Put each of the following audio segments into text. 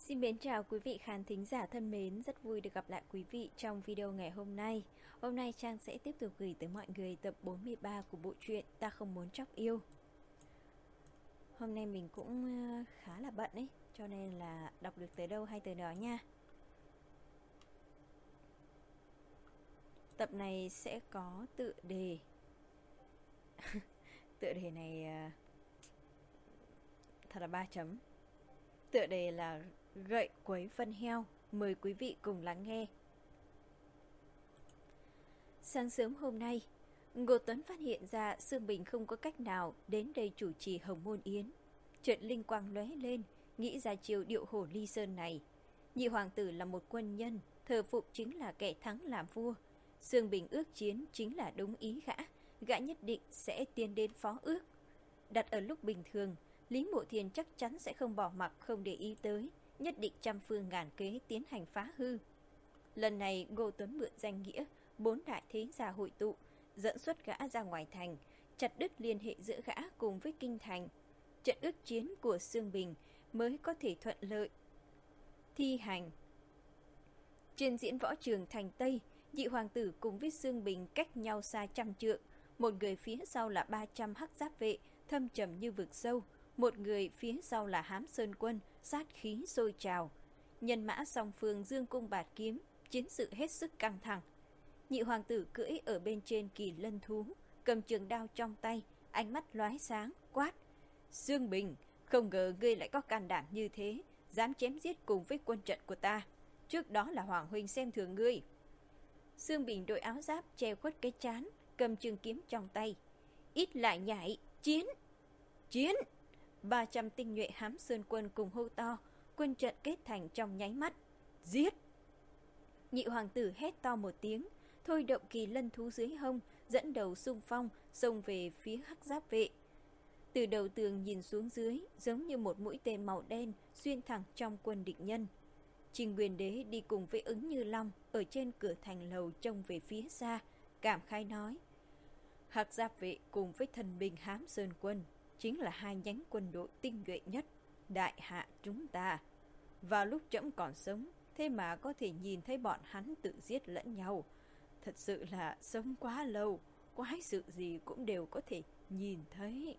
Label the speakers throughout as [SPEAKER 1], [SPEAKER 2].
[SPEAKER 1] Xin mến chào quý vị khán thính giả thân mến, rất vui được gặp lại quý vị trong video ngày hôm nay. Hôm nay Trang sẽ tiếp tục gửi tới mọi người tập 43 của bộ truyện Ta Không Muốn Chóc Yêu. Hôm nay mình cũng khá là bận ấy, cho nên là đọc được tới đâu hay tới đó nha. Tập này sẽ có tựa đề. Tựa đề này thật là 3 chấm. Tựa đề là Gậy Quấy Phân Heo. Mời quý vị cùng lắng nghe. Sáng sớm hôm nay, Ngô Tuấn phát hiện ra Sương Bình không có cách nào đến đây chủ trì hồng môn yến. Chợt linh quang lóe lên, nghĩ ra chiêu điệu hổ ly sơn này. Nhị hoàng tử là một quân nhân, thờ phụng chính là kẻ thắng làm vua. Sương Bình ước chiến chính là đúng ý gã nhất định sẽ tiến đến phó ước. Đặt ở lúc bình thường, Lý Mộ Thiền chắc chắn sẽ không bỏ mặc không để ý tới, nhất định trăm phương ngàn kế tiến hành phá hư. Lần này Ngô Tuấn mượn danh nghĩa 4 đại thế gia hội tụ, dẫn xuất gã ra ngoài thành, chặt đứt liên hệ giữa gã cùng với kinh thành. Trận ước chiến của Sương Bình mới có thể thuận lợi thi hành. Trên diễn võ trường thành Tây, nhị hoàng tử cùng với Sương Bình cách nhau xa trăm trượng. Một người phía sau là 300 hắc giáp vệ, thâm trầm như vực sâu. Một người phía sau là Hám Sơn Quân, sát khí sôi trào. Nhân mã song phương dương cung bạt kiếm, chiến sự hết sức căng thẳng. Nhị hoàng tử cưỡi ở bên trên kỳ lân thú, cầm trường đao trong tay, ánh mắt lóe sáng, quát: Sương Bình, không ngờ ngươi lại có can đảm như thế, dám chém giết cùng với quân trận của ta. Trước đó là Hoàng huynh xem thường ngươi. Sương Bình đội áo giáp che khuất cái trán, cầm trường kiếm trong tay. Ít lại nhảy, chiến! Chiến! 300 tinh nhuệ Hám Sơn Quân cùng hô to, quân trận kết thành trong nháy mắt. Giết! Nhị hoàng tử hét to một tiếng, thôi động kỳ lân thú dưới hông, dẫn đầu xung phong, xông về phía hắc giáp vệ. Từ đầu tường nhìn xuống dưới, giống như một mũi tên màu đen xuyên thẳng trong quân địch nhân. Trình Nguyên Đế đi cùng với Ứng Như Long ở trên cửa thành lầu trông về phía xa, cảm khái nói: Hắc giáp vệ cùng với thần binh Hám Sơn Quân chính là hai nhánh quân đội tinh nhuệ nhất đại hạ chúng ta. Vào lúc trẫm còn sống, thế mà có thể nhìn thấy bọn hắn tự giết lẫn nhau. Thật sự là sống quá lâu, quái sự gì cũng đều có thể nhìn thấy.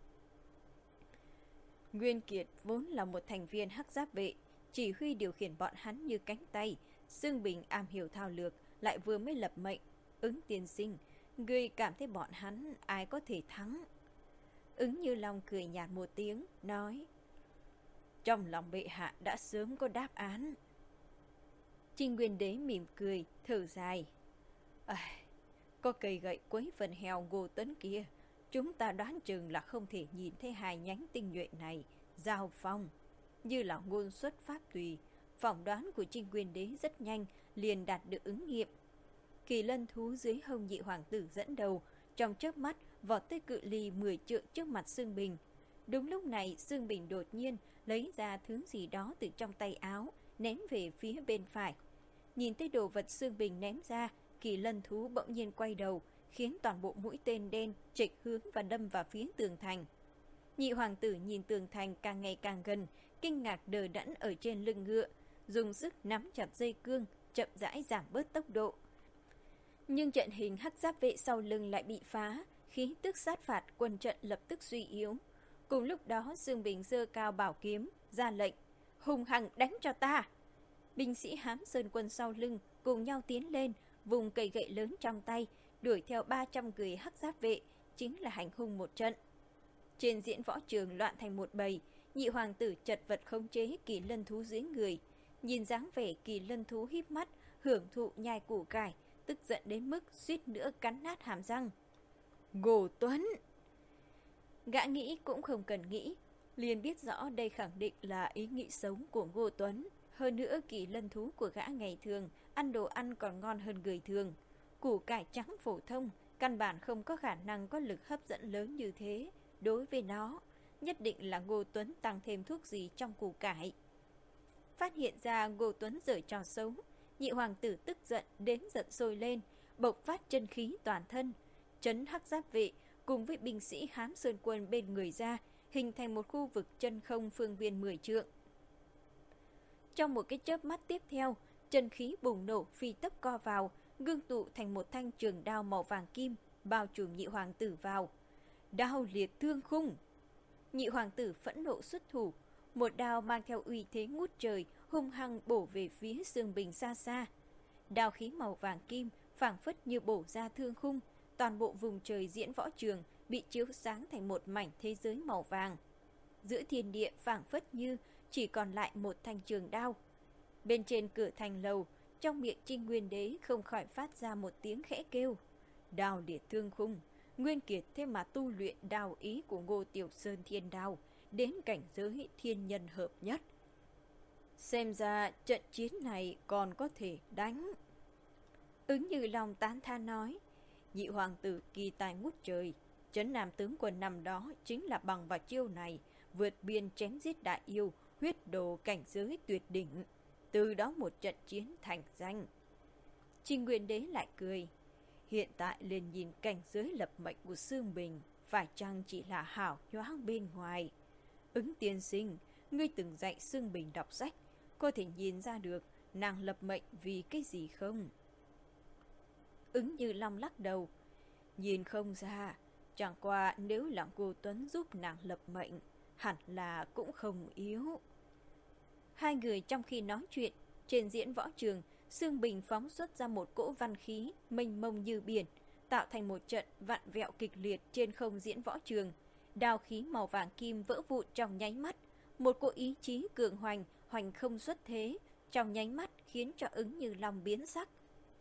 [SPEAKER 1] Nguyên Kiệt vốn là một thành viên hắc giáp vệ, chỉ huy điều khiển bọn hắn như cánh tay. Sương Bình am hiểu thao lược, lại vừa mới lập mệnh. Ứng tiên sinh, ngươi cảm thấy bọn hắn ai có thể thắng? Ứng Như Long cười nhạt một tiếng, nói: Trong lòng bệ hạ đã sớm có đáp án. Trình Nguyên Đế mỉm cười, thở dài: Có cây gậy quấy phần heo Ngô Tuấn kia, chúng ta đoán chừng là không thể nhìn thấy hai nhánh tinh nhuệ này giao phong. Như là ngôn xuất pháp tùy, phỏng đoán của Trình Nguyên Đế rất nhanh liền đạt được ứng nghiệm. Kỳ lân thú dưới hông nhị hoàng tử dẫn đầu, trong chớp mắt vọt tới cự ly 10 trượng trước mặt Sương Bình. Đúng lúc này, Sương Bình đột nhiên lấy ra thứ gì đó từ trong tay áo, ném về phía bên phải. Nhìn thấy đồ vật Sương Bình ném ra, kỳ lân thú bỗng nhiên quay đầu, khiến toàn bộ mũi tên đen chệch hướng và đâm vào phía tường thành. Nhị hoàng tử nhìn tường thành càng ngày càng gần, kinh ngạc đờ đẫn ở trên lưng ngựa, dùng sức nắm chặt dây cương, chậm rãi giảm bớt tốc độ. Nhưng trận hình hắc giáp vệ sau lưng lại bị phá, khí tức sát phạt quân trận lập tức suy yếu. Cùng lúc đó, Sương Bình giơ cao bảo kiếm, ra lệnh: Hùng hằng đánh cho ta! Binh sĩ Hám Sơn Quân sau lưng cùng nhau tiến lên, vùng cây gậy lớn trong tay, đuổi theo 300 người hắc giáp vệ, chính là hành hung một trận. Trên diễn võ trường loạn thành một bầy, nhị hoàng tử chật vật khống chế kỳ lân thú dưới người. Nhìn dáng vẻ kỳ lân thú híp mắt, hưởng thụ nhai củ cải, tức giận đến mức suýt nữa cắn nát hàm răng. Ngô Tuấn! Gã nghĩ cũng không cần nghĩ, liền biết rõ đây khẳng định là ý nghĩ sống của Ngô Tuấn. Hơn nữa kỳ lân thú của gã ngày thường ăn đồ ăn còn ngon hơn người thường. Củ cải trắng phổ thông, căn bản không có khả năng có lực hấp dẫn lớn như thế. Đối với nó, nhất định là Ngô Tuấn tăng thêm thuốc gì trong củ cải. Phát hiện ra Ngô Tuấn giở trò xấu, nhị hoàng tử tức giận đến giận sôi lên, bộc phát chân khí toàn thân, trấn hắc giáp vệ cùng với binh sĩ Hám Sơn Quân bên người ra, hình thành một khu vực chân không phương viên 10 trượng. Trong một cái chớp mắt tiếp theo, chân khí bùng nổ phi tốc co vào, ngưng tụ thành một thanh trường đao màu vàng kim, bao trùm nhị hoàng tử vào. Đao liệt thương khung! Nhị hoàng tử phẫn nộ xuất thủ, một đao mang theo uy thế ngút trời, hung hăng bổ về phía Dương Bình xa xa. Đao khí màu vàng kim phảng phất như bổ ra thương khung, toàn bộ vùng trời diễn võ trường bị chiếu sáng thành một mảnh thế giới màu vàng. Giữa thiên địa phảng phất như chỉ còn lại một thanh trường đao. Bên trên cửa thành lầu, trong miệng Trinh Nguyên Đế không khỏi phát ra một tiếng khẽ kêu. Đao liệt thương khung, Nguyên Kiệt thế mà tu luyện đao ý của Ngô Tiểu Sơn thiên đao, đến cảnh giới thiên nhân hợp nhất. Xem ra trận chiến này còn có thể đánh. Ứng Như Long tán thán nói, nhị hoàng tử kỳ tài ngút trời, Trấn Nam tướng quân năm đó chính là bằng vào chiêu này, vượt biên chém giết đại yêu, huyết đồ cảnh giới tuyệt đỉnh, từ đó một trận chiến thành danh. Trình Nguyên Đế lại cười, hiện tại lên nhìn cảnh giới lập mệnh của Dương Bình, phải chăng chỉ là hảo nhoáng bên ngoài. Ứng tiên sinh, ngươi từng dạy Dương Bình đọc sách, có thể nhìn ra được nàng lập mệnh vì cái gì không? Ứng Như Long lắc đầu, nhìn không ra, chẳng qua nếu là cô Tuấn giúp nàng lập mệnh, hẳn là cũng không yếu. Hai người trong khi nói chuyện, trên diễn võ trường, Dương Bình phóng xuất ra một cỗ văn khí mênh mông như biển, tạo thành một trận vặn vẹo kịch liệt trên không diễn võ trường. Đao khí màu vàng kim vỡ vụn trong nháy mắt, một cỗ ý chí cường hoành, hoành không xuất thế, trong nháy mắt khiến cho Ứng Như Long biến sắc.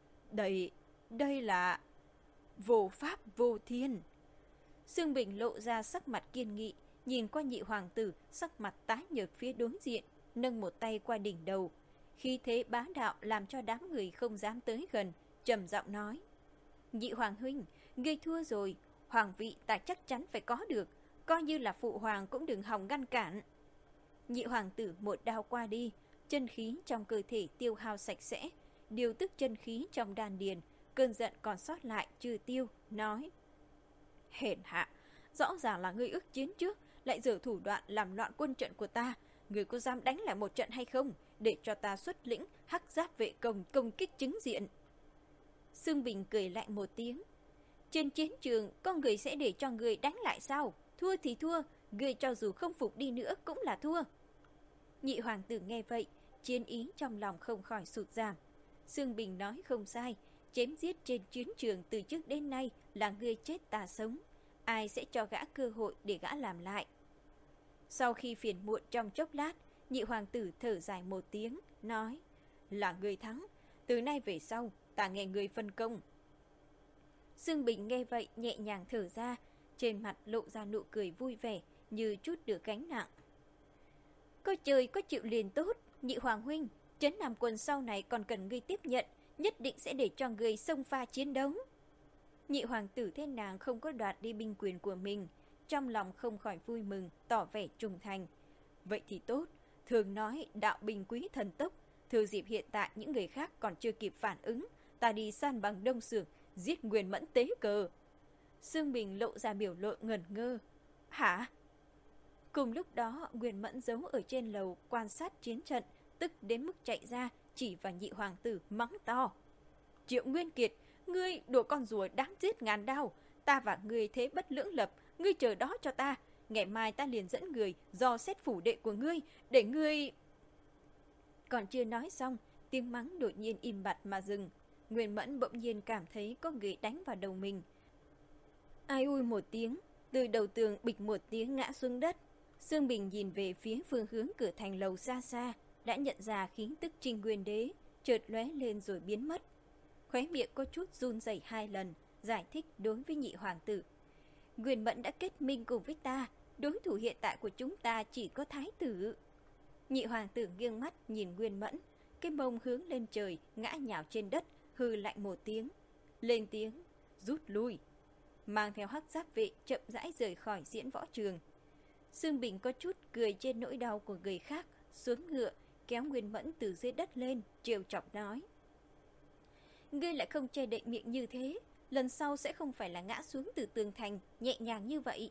[SPEAKER 1] Đây là vô pháp vô thiên. Dương Bình lộ ra sắc mặt kiên nghị, nhìn qua nhị hoàng tử, sắc mặt tái nhợt phía đối diện, nâng một tay qua đỉnh đầu. Khí thế bá đạo làm cho đám người không dám tới gần, trầm giọng nói, nhị hoàng huynh, ngươi thua rồi, hoàng vị ta chắc chắn phải có được, coi như là phụ hoàng cũng đừng hòng ngăn cản. Nhị hoàng tử một đao qua đi, chân khí trong cơ thể tiêu hao sạch sẽ, điều tức chân khí trong đan điền, cơn giận còn sót lại chưa tiêu, nói, hèn hạ, rõ ràng là ngươi ước chiến trước, lại giở thủ đoạn làm loạn quân trận của ta, ngươi có dám đánh lại một trận hay không, để cho ta xuất lĩnh hắc giáp vệ công kích chính diện. Dương Bình cười lạnh một tiếng, trên chiến trường con người sẽ để cho người đánh lại sao? Thua thì thua, người cho dù không phục đi nữa cũng là thua. Nhị hoàng tử nghe vậy, chiến ý trong lòng không khỏi sụt giảm. Dương Bình nói không sai, chém giết trên chiến trường từ trước đến nay là ngươi chết ta sống, ai sẽ cho gã cơ hội để gã làm lại. Sau khi phiền muộn trong chốc lát, nhị hoàng tử thở dài một tiếng, nói, là ngươi thắng, từ nay về sau ta nghe ngươi phân công. Dương Bình nghe vậy nhẹ nhàng thở ra, trên mặt lộ ra nụ cười vui vẻ, như chút được gánh nặng. Có chơi có chịu liền tốt, nhị hoàng huynh, Trấn Nam quân sau này còn cần ngươi tiếp nhận, nhất định sẽ để cho ngươi xông pha chiến đấu. Nhị hoàng tử thế nàng không có đoạt đi binh quyền của mình, trong lòng không khỏi vui mừng, tỏ vẻ trung thành. Vậy thì tốt, thường nói đạo binh quý thần tốc, thừa dịp hiện tại những người khác còn chưa kịp phản ứng, ta đi san bằng Đông Sưởng, giết Nguyên Mẫn tế cờ. Dương Bình lộ ra biểu lộ ngẩn ngơ. Hả? Cùng lúc đó, Nguyên Mẫn giấu ở trên lầu quan sát chiến trận, tức đến mức chạy ra, chỉ vào nhị hoàng tử mắng to. Triệu Nguyên Kiệt, ngươi đồ con rùa đáng giết ngàn đao, ta và ngươi thế bất lưỡng lập, ngươi chờ đó cho ta, ngày mai ta liền dẫn người dò xét phủ đệ của ngươi, để ngươi... Còn chưa nói xong, tiếng mắng đột nhiên im bặt mà dừng. Nguyên Mẫn bỗng nhiên cảm thấy có người đánh vào đầu mình. Ai ui một tiếng, từ đầu tường bịch một tiếng ngã xuống đất. Dương Bình nhìn về phía phương hướng cửa thành lầu xa xa, đã nhận ra khí tức Trinh Nguyên Đế, chợt lóe lên rồi biến mất. Khóe miệng có chút run rẩy 2 lần, giải thích đối với nhị hoàng tử. Nguyên Mẫn đã kết minh cùng với ta, đối thủ hiện tại của chúng ta chỉ có thái tử. Nhị hoàng tử nghiêng mắt nhìn Nguyên Mẫn, cái mông hướng lên trời, ngã nhào trên đất, hừ lạnh một tiếng. Lên tiếng, rút lui. Mang theo hắc giáp vệ chậm rãi rời khỏi diễn võ trường. Dương Bình có chút cười trên nỗi đau của người khác, xuống ngựa, kéo Nguyên Mẫn từ dưới đất lên, trêu chọc nói. Ngươi lại không che đậy miệng như thế, lần sau sẽ không phải là ngã xuống từ tường thành, nhẹ nhàng như vậy.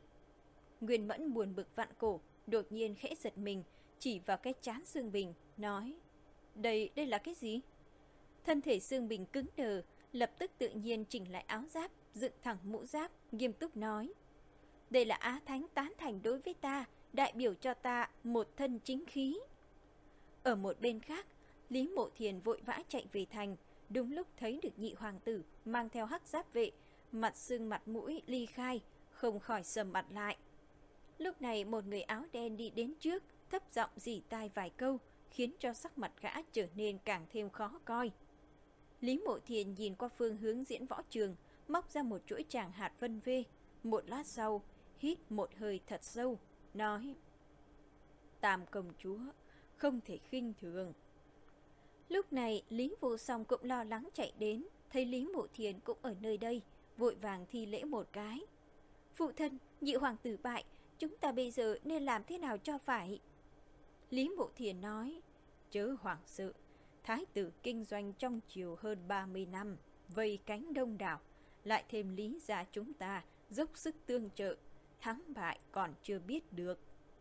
[SPEAKER 1] Nguyên Mẫn buồn bực vặn cổ, đột nhiên khẽ giật mình, chỉ vào cái trán Dương Bình, nói. Đây là cái gì? Thân thể Sương Bình cứng đờ, lập tức tự nhiên chỉnh lại áo giáp, dựng thẳng mũ giáp, nghiêm túc nói. Đây là Á Thánh tán thành đối với ta, đại biểu cho ta một thân chính khí. Ở một bên khác, Lý Mộ Thiền vội vã chạy về thành, đúng lúc thấy được nhị hoàng tử mang theo hắc giáp vệ, mặt sưng mặt mũi ly khai, không khỏi sầm mặt lại. Lúc này một người áo đen đi đến trước, thấp giọng rỉ tai vài câu, khiến cho sắc mặt gã trở nên càng thêm khó coi. Lý Mộ Thiền nhìn qua phương hướng diễn võ trường, móc ra một chuỗi tràng hạt vân vê. Một lát sau, hít một hơi thật sâu, nói: Tam công chúa, không thể khinh thường. Lúc này, Lý Vô Song cũng lo lắng chạy đến, thấy Lý Mộ Thiền cũng ở nơi đây, vội vàng thi lễ một cái. Phụ thân, nhị hoàng tử bại, chúng ta bây giờ nên làm thế nào cho phải? Lý Mộ Thiền nói: Chớ hoảng sợ, thái tử kinh doanh trong triều hơn 30 năm, vây cánh đông đảo, lại thêm Lý gia chúng ta dốc sức tương trợ, thắng bại còn chưa biết được.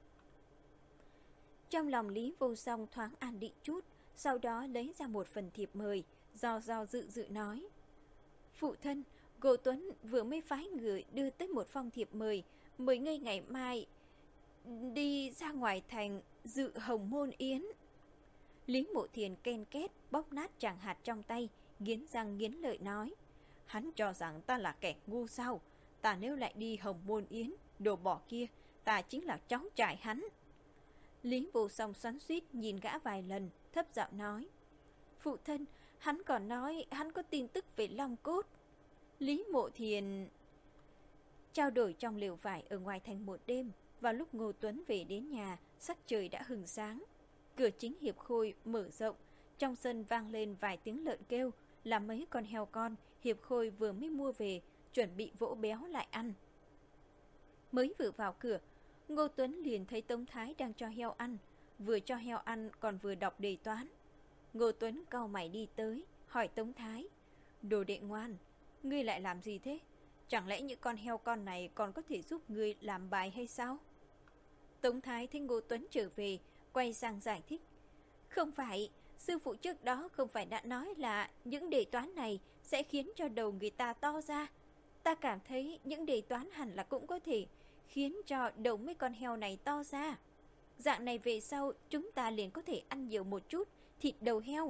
[SPEAKER 1] Trong lòng Lý Vô Song thoáng an định chút, sau đó lấy ra một phần thiệp mời, do dự nói: Phụ thân, Ngô Tuấn vừa mới phái người đưa tới một phong thiệp mời, mời ngươi ngày mai đi ra ngoài thành dự hồng môn yến. Lý Mộ Thiền ken két bóp nát tràng hạt trong tay, nghiến răng nghiến lợi nói: Hắn cho rằng ta là kẻ ngu sao? Ta nếu lại đi hồng môn yến, đồ bỏ kia, ta chính là cháu trai hắn. Lý Vô Song xoắn xuýt nhìn gã vài lần, thấp giọng nói: Phụ thân, hắn còn nói hắn có tin tức về Long Cốt. Lý Mộ Thiền trao đổi trong lều vải ở ngoài thành một đêm. Vào lúc Ngô Tuấn về đến nhà, sắc trời đã hừng sáng. Cửa chính hiệp khôi mở rộng, trong sân vang lên vài tiếng lợn kêu, là mấy con heo con hiệp khôi vừa mới mua về, chuẩn bị vỗ béo lại ăn. Mới vừa vào cửa, Ngô Tuấn liền thấy Tống Thái đang cho heo ăn, vừa cho heo ăn còn vừa đọc đề toán. Ngô Tuấn cau mày đi tới, hỏi Tống Thái: Đồ đệ ngoan, ngươi lại làm gì thế? Chẳng lẽ những con heo con này còn có thể giúp ngươi làm bài hay sao? Tống Thái thấy Ngô Tuấn trở về, quay sang giải thích: Không phải, sư phụ trước đó không phải đã nói là những đề toán này sẽ khiến cho đầu người ta to ra. Ta cảm thấy những đề toán hẳn là cũng có thể khiến cho đầu mấy con heo này to ra. Dạng này về sau chúng ta liền có thể ăn nhiều một chút thịt đầu heo.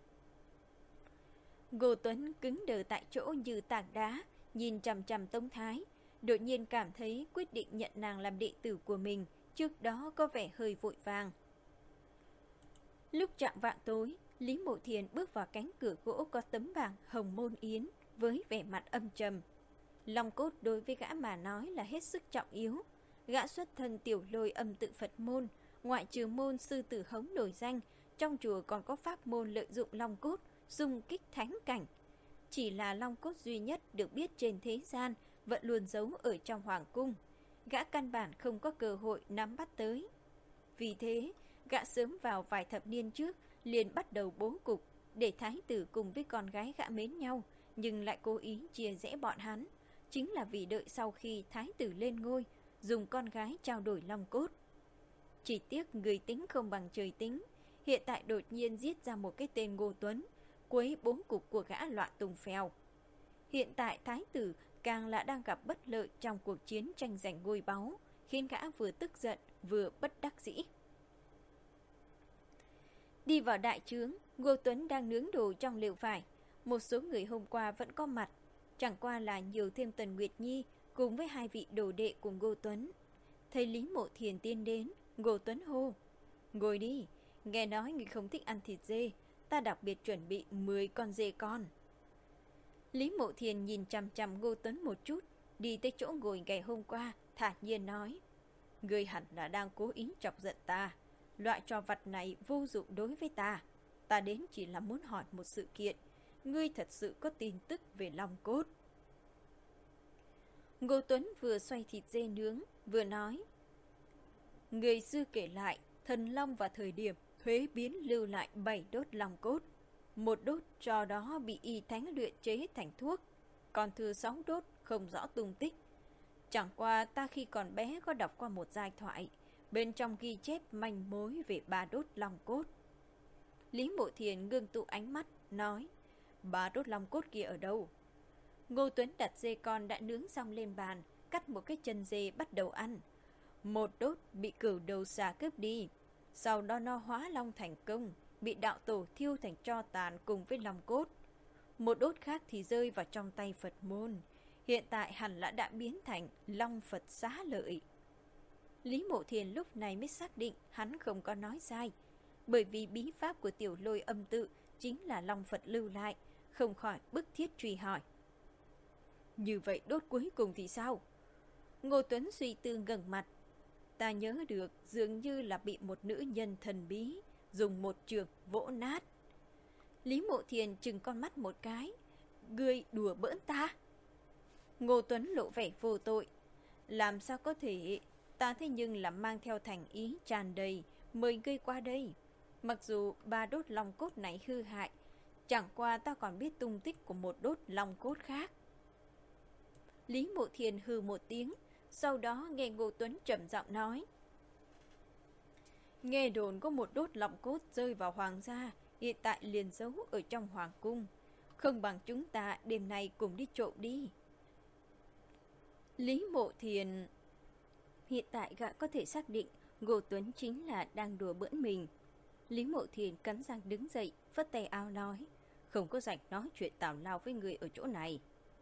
[SPEAKER 1] Ngô Tuấn cứng đờ tại chỗ như tảng đá, nhìn chằm chằm Tống Thái, đột nhiên cảm thấy quyết định nhận nàng làm đệ tử của mình trước đó có vẻ hơi vội vàng. Lúc chạng vạng tối, Lý Mộ Thiền bước vào cánh cửa gỗ có tấm bảng hồng môn yến với vẻ mặt âm trầm. Long cốt đối với gã mà nói là hết sức trọng yếu. Gã xuất thân tiểu lôi âm tự Phật môn, ngoại trừ môn sư tử hống nổi danh, trong chùa còn có pháp môn lợi dụng long cốt xung kích thánh cảnh. Chỉ là long cốt duy nhất được biết trên thế gian vẫn luôn giấu ở trong hoàng cung. Gã căn bản không có cơ hội nắm bắt tới. Vì thế, gã sớm vào vài thập niên trước liền bắt đầu bố cục để thái tử cùng với con gái gã mến nhau, nhưng lại cố ý chia rẽ bọn hắn. Chính là vì đợi sau khi thái tử lên ngôi, dùng con gái trao đổi long cốt. Chỉ tiếc người tính không bằng trời tính, hiện tại đột nhiên giết ra một cái tên Ngô Tuấn, quấy bố cục của gã loạn tung phèo. Hiện tại thái tử càng là đang gặp bất lợi trong cuộc chiến tranh giành ngôi báu, khiến gã vừa tức giận vừa bất đắc dĩ. Đi vào đại trướng, Ngô Tuấn đang nướng đồ trong lều vải. Một số người hôm qua vẫn có mặt, chẳng qua là nhiều thêm Tần Nguyệt Nhi cùng với hai vị đồ đệ của Ngô Tuấn. Thấy Lý Mộ Thiền tiến đến, Ngô Tuấn hô: Ngồi đi, nghe nói người không thích ăn thịt dê, ta đặc biệt chuẩn bị 10 con dê con. Lý Mộ Thiền nhìn chằm chằm Ngô Tuấn một chút, đi tới chỗ ngồi ngày hôm qua, thản nhiên nói: Ngươi hẳn là đang cố ý chọc giận ta. Loại trò vặt này vô dụng đối với ta. Ta đến chỉ là muốn hỏi một sự kiện. Ngươi thật sự có tin tức về long cốt? Ngô Tuấn vừa xoay thịt dê nướng, vừa nói: Người xưa kể lại, thần long vào thời điểm thuế biến lưu lại 7 đốt long cốt. Một đốt cho đó bị y thánh luyện chế thành thuốc, còn thừa 6 đốt không rõ tung tích. Chẳng qua ta khi còn bé có đọc qua một giai thoại, bên trong ghi chép manh mối về 3 đốt long cốt. Lý Mộ Thiền ngưng tụ ánh mắt, nói, bà đốt long cốt kia ở đâu? Ngô Tuấn đặt dê con đã nướng xong lên bàn, cắt một cái chân dê bắt đầu ăn. Một đốt bị cửu đầu xà cướp đi, sau đó nó hóa long thành công, bị đạo tổ thiêu thành tro tàn cùng với long cốt. Một đốt khác thì rơi vào trong tay Phật môn, hiện tại hẳn là đã biến thành Long Phật Xá Lợi. Lý Mộ Thiền lúc này mới xác định hắn không có nói sai, bởi vì bí pháp của Tiểu Lôi âm tự chính là Long Phật lưu lại, không khỏi bức thiết truy hỏi. Như vậy đốt cuối cùng thì sao? Ngô Tuấn suy tư ngẩng mặt. Ta nhớ được dường như là bị một nữ nhân thần bí dùng một chưởng vỗ nát. Lý Mộ Thiền trừng con mắt một cái. Ngươi đùa bỡn ta? Ngô Tuấn lộ vẻ vô tội. Làm sao có thể? Ta thế nhưng là mang theo thành ý tràn đầy mời ngươi qua đây. Mặc dù ba đốt long cốt này hư hại, chẳng qua ta còn biết tung tích của một đốt long cốt khác. Lý Mộ Thiền hừ một tiếng, sau đó nghe Ngô Tuấn trầm giọng nói. Nghe đồn có một đốt long cốt rơi vào hoàng gia, hiện tại liền giấu ở trong hoàng cung. Không bằng chúng ta đêm nay cùng đi trộm đi. Lý Mộ Thiền hiện tại gã có thể xác định Ngô Tuấn chính là đang đùa bỡn mình. Lý Mộ Thiền cắn răng đứng dậy, phất tay áo nói, không có rảnh nói chuyện tào lao với người ở chỗ này.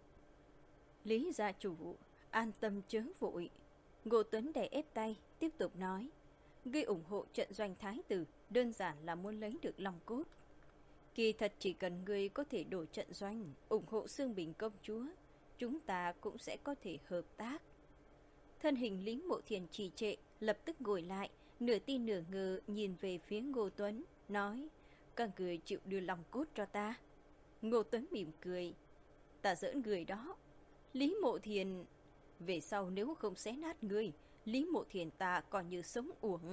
[SPEAKER 1] Lý gia chủ, an tâm chớ vội. Ngô Tuấn đè ép tay, tiếp tục nói, ngươi ủng hộ trận doanh thái tử, đơn giản là muốn lấy được long cốt. Kỳ thật chỉ cần ngươi có thể đổi trận doanh, ủng hộ Xương Bình công chúa, chúng ta cũng sẽ có thể hợp tác. Thân hình Lý Mộ Thiền trì trệ, lập tức ngồi lại, nửa tin nửa ngờ nhìn về phía Ngô Tuấn, nói, các người chịu đưa long cốt cho ta. Ngô Tuấn mỉm cười, ta giỡn người đó. Lý Mộ Thiền, về sau nếu không xé nát ngươi, Lý Mộ Thiền ta còn như sống uổng.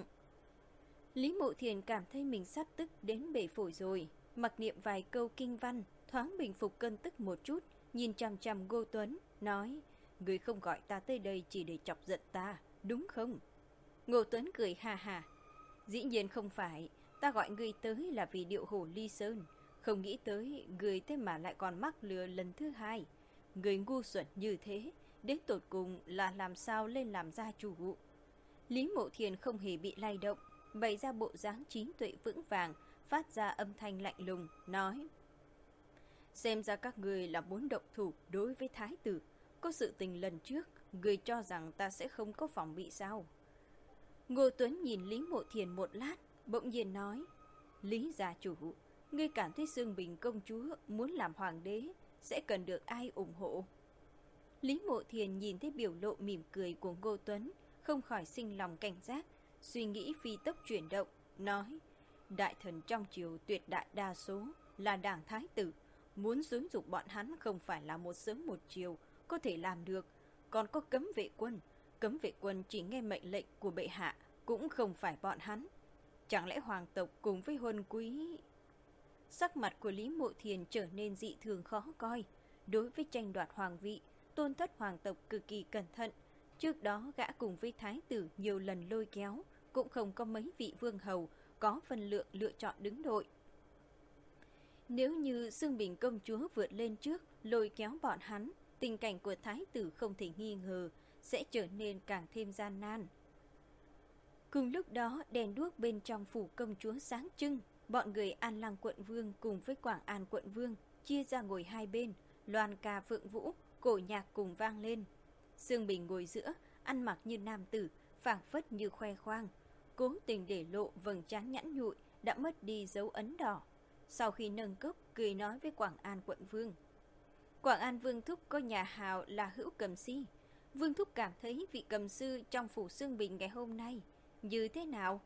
[SPEAKER 1] Lý Mộ Thiền cảm thấy mình sắp tức đến bể phổi rồi, mặc niệm vài câu kinh văn, thoáng bình phục cơn tức một chút, nhìn chằm chằm Ngô Tuấn, nói, ngươi không gọi ta tới đây chỉ để chọc giận ta, đúng không? Ngô Tuấn cười hà hà, dĩ nhiên không phải, ta gọi ngươi tới là vì điệu hổ ly sơn, không nghĩ tới ngươi thế mà lại còn mắc lừa lần thứ hai. Người ngu xuẩn như thế, đến tột cùng là làm sao lên làm gia chủ. Lý Mộ Thiền không hề bị lay động, bày ra bộ dáng trí tuệ vững vàng, phát ra âm thanh lạnh lùng, nói, xem ra các người là muốn động thủ đối với thái tử. Có sự tình lần trước, người cho rằng ta sẽ không có phòng bị sao? Ngô Tuấn nhìn Lý Mộ Thiền một lát, bỗng nhiên nói, Lý gia chủ, ngươi cảm thấy Xương Bình công chúa muốn làm hoàng đế sẽ cần được ai ủng hộ? Lý Mộ Thiền nhìn thấy biểu lộ mỉm cười của Ngô Tuấn, không khỏi sinh lòng cảnh giác, suy nghĩ phi tốc chuyển động, nói, đại thần trong triều tuyệt đại đa số là đảng thái tử, muốn xúi giục bọn hắn không phải là một sớm một chiều có thể làm được. Còn có cấm vệ quân chỉ nghe mệnh lệnh của bệ hạ, cũng không phải bọn hắn. Chẳng lẽ hoàng tộc cùng với huân quý? Sắc mặt của Lý Mộ Thiền trở nên dị thường khó coi. Đối với tranh đoạt hoàng vị, tôn thất hoàng tộc cực kỳ cẩn thận. Trước đó gã cùng với thái tử nhiều lần lôi kéo, cũng không có mấy vị vương hầu có phần lượng lựa chọn đứng đội. Nếu như Xương Bình công chúa vượt lên trước lôi kéo bọn hắn, tình cảnh của thái tử không thể nghi ngờ sẽ trở nên càng thêm gian nan. Cùng lúc đó, đèn đuốc bên trong phủ công chúa sáng trưng, bọn người An Lăng quận vương cùng với Quảng An quận vương chia ra ngồi hai bên, loan ca phượng vũ, cổ nhạc cùng vang lên. Xương Bình ngồi giữa, ăn mặc như nam tử, phảng phất như khoe khoang, cố tình để lộ vầng trán nhẵn nhụi đã mất đi dấu ấn đỏ. Sau khi nâng cốc, cười nói với Quảng An quận vương. Quảng An vương thúc có nhà hào là Hữu Cầm Si. Vương thúc cảm thấy vị cầm sư trong phủ Xương Bình ngày hôm nay như thế nào?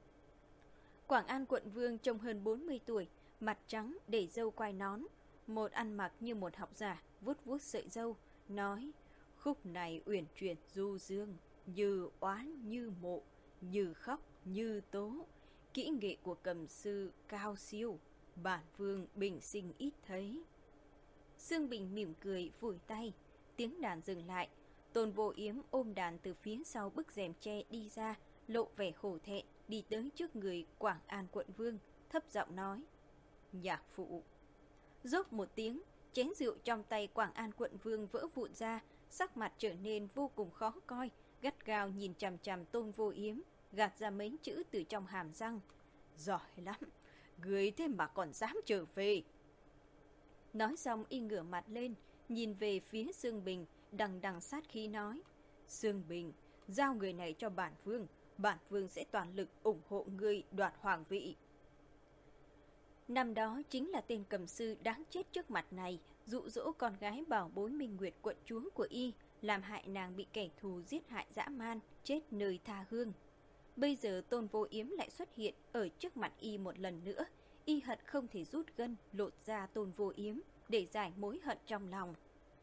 [SPEAKER 1] Quảng An quận vương trông hơn 40 tuổi, mặt trắng, để râu quai nón, một ăn mặc như một học giả, vuốt vuốt sợi râu, nói, khúc này uyển chuyển du dương, như oán như mộ, như khóc như tố. Kỹ nghệ của cầm sư cao siêu, bản vương bình sinh ít thấy. Xương Bình mỉm cười vùi tay, tiếng đàn dừng lại. Tôn Vô Yếm ôm đàn từ phía sau bức rèm tre đi ra, lộ vẻ hổ thẹn, đi tới trước người Quảng An quận vương, thấp giọng nói: Nhạc phụ. Rốp một tiếng, chén rượu trong tay Quảng An quận vương vỡ vụn ra, sắc mặt trở nên vô cùng khó coi, gắt gao nhìn chằm chằm Tôn Vô Yếm, gạt ra mấy chữ từ trong hàm răng: Giỏi lắm, người thế mà còn dám trở về. Nói xong y ngửa mặt lên, nhìn về phía Dương Bình, đằng đằng sát khí nói: Dương Bình, giao người này cho bản vương sẽ toàn lực ủng hộ ngươi đoạt hoàng vị. Năm đó chính là tên cầm sư đáng chết trước mặt này, dụ dỗ con gái bảo bối Minh Nguyệt quận chúa của y, làm hại nàng bị kẻ thù giết hại dã man, chết nơi tha hương. Bây giờ Tôn Vô Yếm lại xuất hiện ở trước mặt y một lần nữa, y hận không thể rút gân lột ra Tôn Vô Yếm để giải mối hận trong lòng.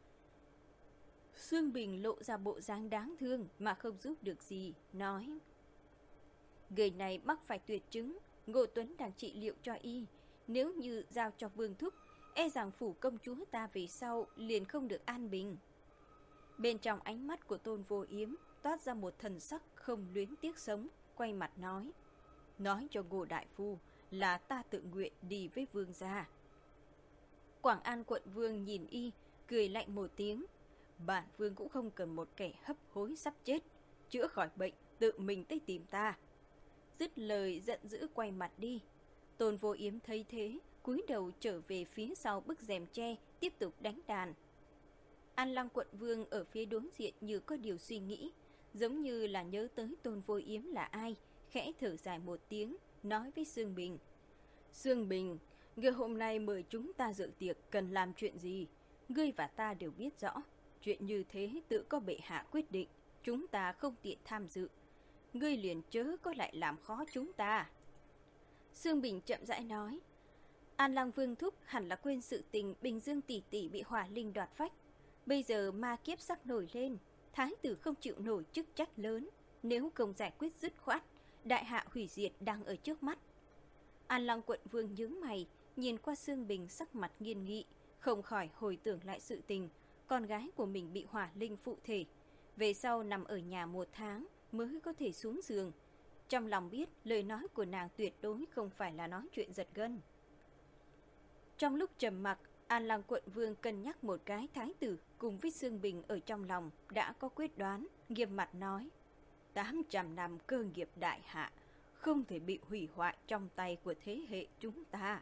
[SPEAKER 1] Dương Bình lộ ra bộ dáng đáng thương mà không giúp được gì, nói: Người này mắc phải tuyệt chứng, Ngô Tuấn đang trị liệu cho y, nếu như giao cho Vương Thúc, e rằng phủ công chúa ta về sau liền không được an bình. Bên trong ánh mắt của Tôn Vô Yếm toát ra một thần sắc không luyến tiếc sống, quay mặt nói cho Ngô đại phu là ta tự nguyện đi với vương gia. Quảng An quận vương nhìn y, cười lạnh một tiếng: Bản vương cũng không cần một kẻ hấp hối sắp chết, chữa khỏi bệnh tự mình tới tìm ta. Dứt lời giận dữ quay mặt đi. Tôn Vô Yếm thấy thế, cúi đầu trở về phía sau bức rèm tre, tiếp tục đánh đàn. An Lăng quận vương ở phía đối diện như có điều suy nghĩ, giống như là nhớ tới Tôn Vô Yếm là ai, khẽ thở dài một tiếng, nói với Dương Bình: Dương Bình, người hôm nay mời chúng ta dự tiệc cần làm chuyện gì? Ngươi và ta đều biết rõ, chuyện như thế tự có bệ hạ quyết định, chúng ta không tiện tham dự. Ngươi liền chớ có lại làm khó chúng ta. Dương Bình chậm rãi nói: An Lăng Vương Thúc hẳn là quên sự tình Bình Dương tỷ tỷ bị hỏa linh đoạt phách. Bây giờ ma kiếp sắp nổi lên, thái tử không chịu nổi chức trách lớn, nếu không giải quyết dứt khoát, đại hạ hủy diệt đang ở trước mắt. An Lăng quận vương nhướng mày, nhìn qua Dương Bình sắc mặt nghiêm nghị, không khỏi hồi tưởng lại sự tình con gái của mình bị hỏa linh phụ thể, về sau nằm ở nhà 1 tháng mới có thể xuống giường. Trong lòng biết lời nói của nàng tuyệt đối không phải là nói chuyện giật gân. Trong lúc trầm mặc, An Lăng quận vương cân nhắc một cái thái tử cùng với Dương Bình ở trong lòng đã có quyết đoán, nghiêm mặt nói: 800 năm cơ nghiệp đại hạ không thể bị hủy hoại trong tay của thế hệ chúng ta.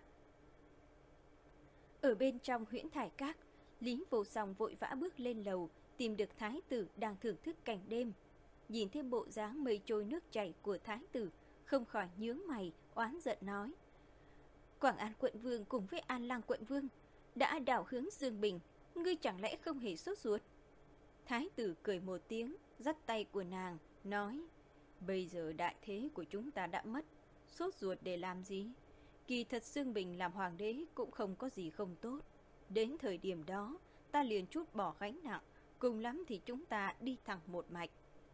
[SPEAKER 1] Ở bên trong Huyễn Thải Các, Lý Vô Song vội vã bước lên lầu, tìm được thái tử đang thưởng thức cảnh đêm. Nhìn thấy bộ dáng mây trôi nước chảy của thái tử, không khỏi nhướng mày, oán giận nói: Quảng An quận vương cùng với An Lăng quận vương đã đảo hướng Dương Bình, ngươi chẳng lẽ không hề sốt ruột? Thái tử cười một tiếng, dắt tay của nàng, nói: Bây giờ đại thế của chúng ta đã mất, sốt ruột để làm gì? Kỳ thật Dương Bình làm hoàng đế cũng không có gì không tốt. Đến thời điểm đó, ta liền trút bỏ gánh nặng, cùng lắm thì chúng ta đi thẳng một mạch.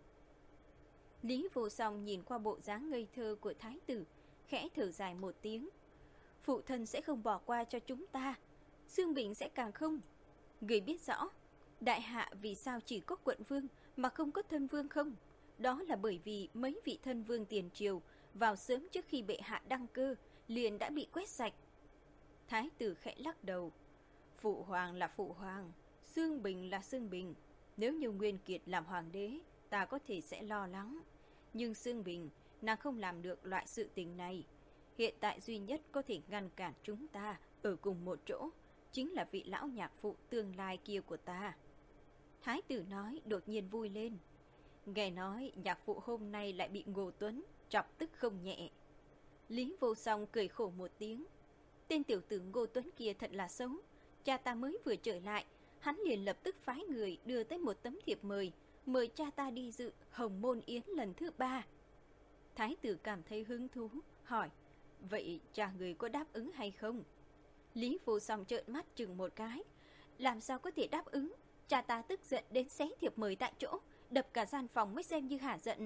[SPEAKER 1] Lý Vô Song nhìn qua bộ dáng ngây thơ của thái tử, khẽ thở dài một tiếng: Phụ thân sẽ không bỏ qua cho chúng ta, Dương Bình sẽ càng không. Người biết rõ, đại hạ vì sao chỉ có quận vương mà không có thân vương không? Đó là bởi vì mấy vị thân vương tiền triều vào sớm trước khi bệ hạ đăng cơ liền đã bị quét sạch. Thái tử khẽ lắc đầu: Phụ hoàng là phụ hoàng, Dương Bình là Dương Bình. Nếu như Nguyên Kiệt làm hoàng đế, ta có thể sẽ lo lắng. Nhưng Dương Bình, nàng không làm được loại sự tình này. Hiện tại duy nhất có thể ngăn cản chúng ta ở cùng một chỗ chính là vị lão nhạc phụ tương lai kia của ta. Thái tử nói đột nhiên vui lên. Nghe nói nhạc phụ hôm nay lại bị Ngô Tuấn chọc tức không nhẹ. Lý Vô Song cười khổ một tiếng: Tên tiểu tử Ngô Tuấn kia thật là xấu. Cha ta mới vừa trở lại, hắn liền lập tức phái người đưa tới một tấm thiệp mời cha ta đi dự Hồng Môn Yến lần thứ 3. Thái tử cảm thấy hứng thú, hỏi: Vậy cha người có đáp ứng hay không? Lý Vô Song trợn mắt chừng một cái: Làm sao có thể đáp ứng? Cha ta tức giận đến xé thiệp mời tại chỗ, đập cả gian phòng mới xem như hả giận.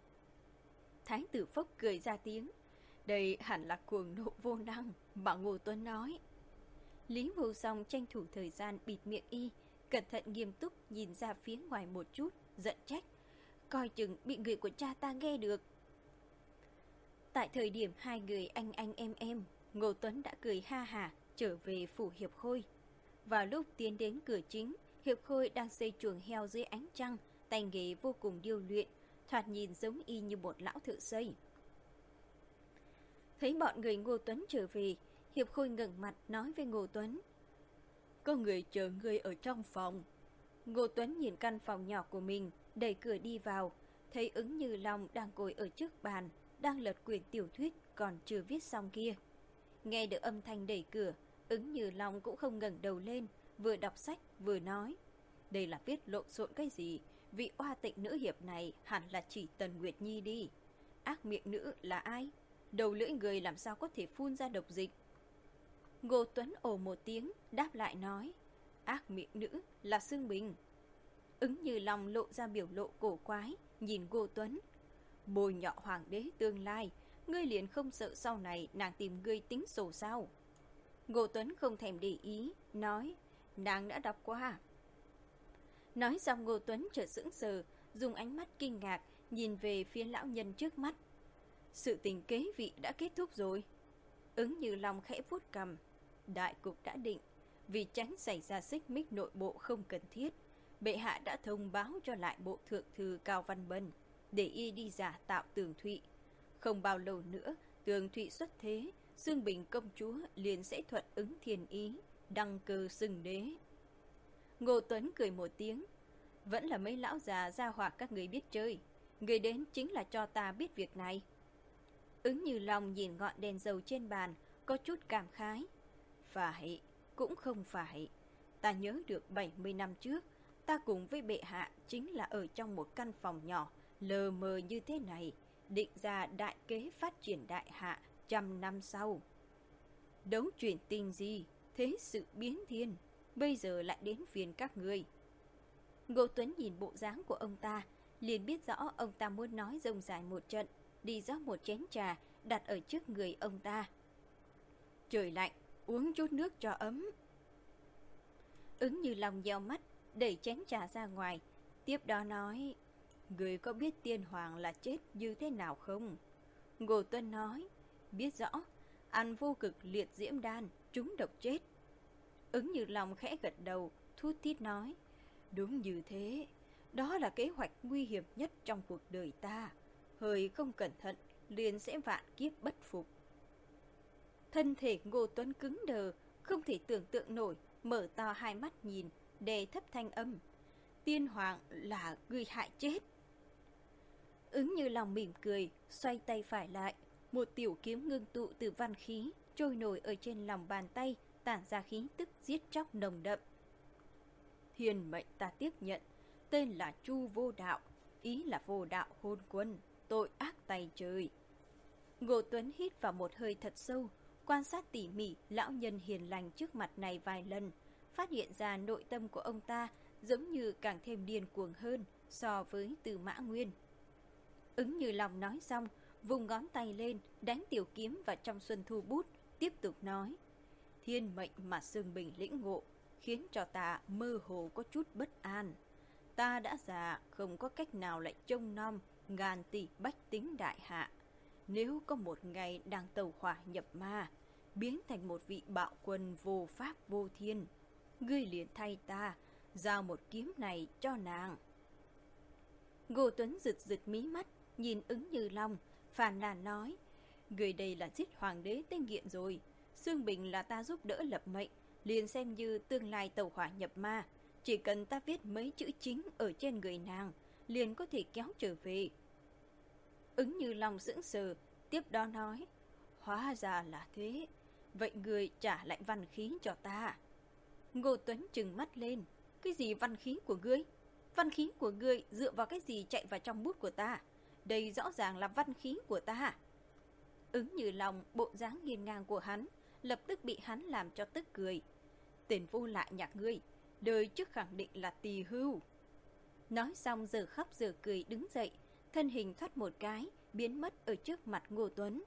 [SPEAKER 1] Thái tử phốc cười ra tiếng: Đây hẳn là cuồng nộ vô năng mà Ngô Tuấn nói. Lý Vô Song tranh thủ thời gian bịt miệng y, cẩn thận nghiêm túc nhìn ra phía ngoài một chút, giận trách: Coi chừng bị người của cha ta nghe được. Tại thời điểm hai người anh em, Ngô Tuấn đã cười ha hả trở về phủ Hiệp Khôi. Vào lúc tiến đến cửa chính, Hiệp Khôi đang xây chuồng heo dưới ánh trăng, tay nghề vô cùng điêu luyện, thoạt nhìn giống y như một lão thợ xây. Thấy bọn người Ngô Tuấn trở về, Hiệp Khôi ngẩng mặt nói với Ngô Tuấn: "Có người chờ ngươi ở trong phòng." Ngô Tuấn nhìn căn phòng nhỏ của mình, đẩy cửa đi vào, thấy Ứng Như Long đang ngồi ở trước bàn, đang lật quyển tiểu thuyết còn chưa viết xong kia. Nghe được âm thanh đẩy cửa, Ứng Như Long cũng không ngẩng đầu lên, vừa đọc sách vừa nói: "Đây là viết lộn xộn cái gì? Vị oa tịnh nữ hiệp này hẳn là chỉ Tần Nguyệt Nhi đi. Ác miệng nữ là ai? Đầu lưỡi người làm sao có thể phun ra độc dịch?" Ngô Tuấn ồ một tiếng, đáp lại nói: "Ác miệng nữ là Sương Bình." Ứng Như Long lộ ra biểu lộ cổ quái, nhìn Ngô Tuấn: "Bôi nhọ hoàng đế tương lai, ngươi liền không sợ sau này nàng tìm ngươi tính sổ sao?" Ngô Tuấn không thèm để ý, nói: "Nàng đã đọc qua." Nói xong Ngô Tuấn chợt sững sờ, dùng ánh mắt kinh ngạc nhìn về phía lão nhân trước mắt. Sự tình kế vị đã kết thúc rồi. Ứng Như Long khẽ vuốt cằm. Đại cục đã định, vì tránh xảy ra xích mích nội bộ không cần thiết, bệ hạ đã thông báo cho lại bộ thượng thư Cao Văn Bân để y đi giả tạo Tường Thụy. Không bao lâu nữa, Tường Thụy xuất thế, Sương Bình công chúa liền sẽ thuận ứng thiên ý, đăng cơ xưng đế. Ngô Tuấn cười một tiếng: "Vẫn là mấy lão già gia hỏa các người biết chơi, người đến chính là cho ta biết việc này." Ứng Như Long nhìn ngọn đèn dầu trên bàn, có chút cảm khái. Phải, cũng không phải. Ta nhớ được 70 năm trước, ta cùng với bệ hạ chính là ở trong một căn phòng nhỏ, lờ mờ như thế này, định ra đại kế phát triển đại hạ 100 năm sau. Đấu chuyển tình gì, thế sự biến thiên, bây giờ lại đến phiên các ngươi. Ngô Tuấn nhìn bộ dáng của ông ta, liền biết rõ ông ta muốn nói rông dài một trận, đi rót một chén trà, đặt ở trước người ông ta. Trời lạnh, uống chút nước cho ấm. Ứng Như Long nheo mắt, đẩy chén trà ra ngoài, tiếp đó nói: "Người có biết tiên hoàng là chết như thế nào không?" Ngô Tuấn nói: "Biết rõ, ăn vô cực liệt diễm đan, trúng độc chết." Ứng Như Long khẽ gật đầu, thút thít nói: "Đúng như thế, đó là kế hoạch nguy hiểm nhất trong cuộc đời ta. Hơi không cẩn thận, liền sẽ vạn kiếp bất phục." Thân thể Ngô Tuấn cứng đờ, không thể tưởng tượng nổi, mở to hai mắt nhìn, đè thấp thanh âm: "Tiên hoàng là người hại chết." Ứng Như Long mỉm cười, xoay tay phải lại, một tiểu kiếm ngưng tụ từ văn khí, trôi nổi ở trên lòng bàn tay, tản ra khí tức giết chóc nồng đậm. "Thiên mệnh ta tiếp nhận, tên là Chu Vô Đạo, ý là vô đạo hôn quân, tội ác tày trời." Ngô Tuấn hít vào một hơi thật sâu, quan sát tỉ mỉ lão nhân hiền lành trước mặt này vài lần, phát hiện ra nội tâm của ông ta giống như càng thêm điên cuồng hơn so với Từ Mã Nguyên. Ứng Như Long nói xong, vùng ngón tay lên, đánh tiểu kiếm vào trong xuân thu bút, tiếp tục nói: "Thiên mệnh mà Sương Bình lĩnh ngộ, khiến cho ta mơ hồ có chút bất an. Ta đã già, không có cách nào lại trông nom ngàn tỷ bách tính đại hạ. Nếu có một ngày đang tẩu hỏa nhập ma, biến thành một vị bạo quân vô pháp vô thiên, ngươi liền thay ta giao một kiếm này cho nàng." Ngô Tuấn giật giật mí mắt, nhìn Ứng Như Long, phàn nàn nói: "Người đây là giết hoàng đế tên nghiện rồi. Sương Bình là ta giúp đỡ lập mệnh, liền xem như tương lai tẩu hỏa nhập ma, chỉ cần ta viết mấy chữ chính ở trên người nàng, liền có thể kéo trở về." Ứng Như Long sững sờ, tiếp đó nói: "Hóa ra là thế, vậy người trả lại văn khí cho ta." Ngô Tuấn trừng mắt lên: "Cái gì văn khí của ngươi? Văn khí của ngươi dựa vào cái gì chạy vào trong bút của ta? Đây rõ ràng là văn khí của ta." Ứng Như Long bộ dáng hiên ngang của hắn, lập tức bị hắn làm cho tức cười. "Tên vô lại nhạc ngươi, đời trước khẳng định là tỳ hưu." Nói xong giờ khóc giờ cười đứng dậy, thân hình thoát một cái, biến mất ở trước mặt Ngô Tuấn.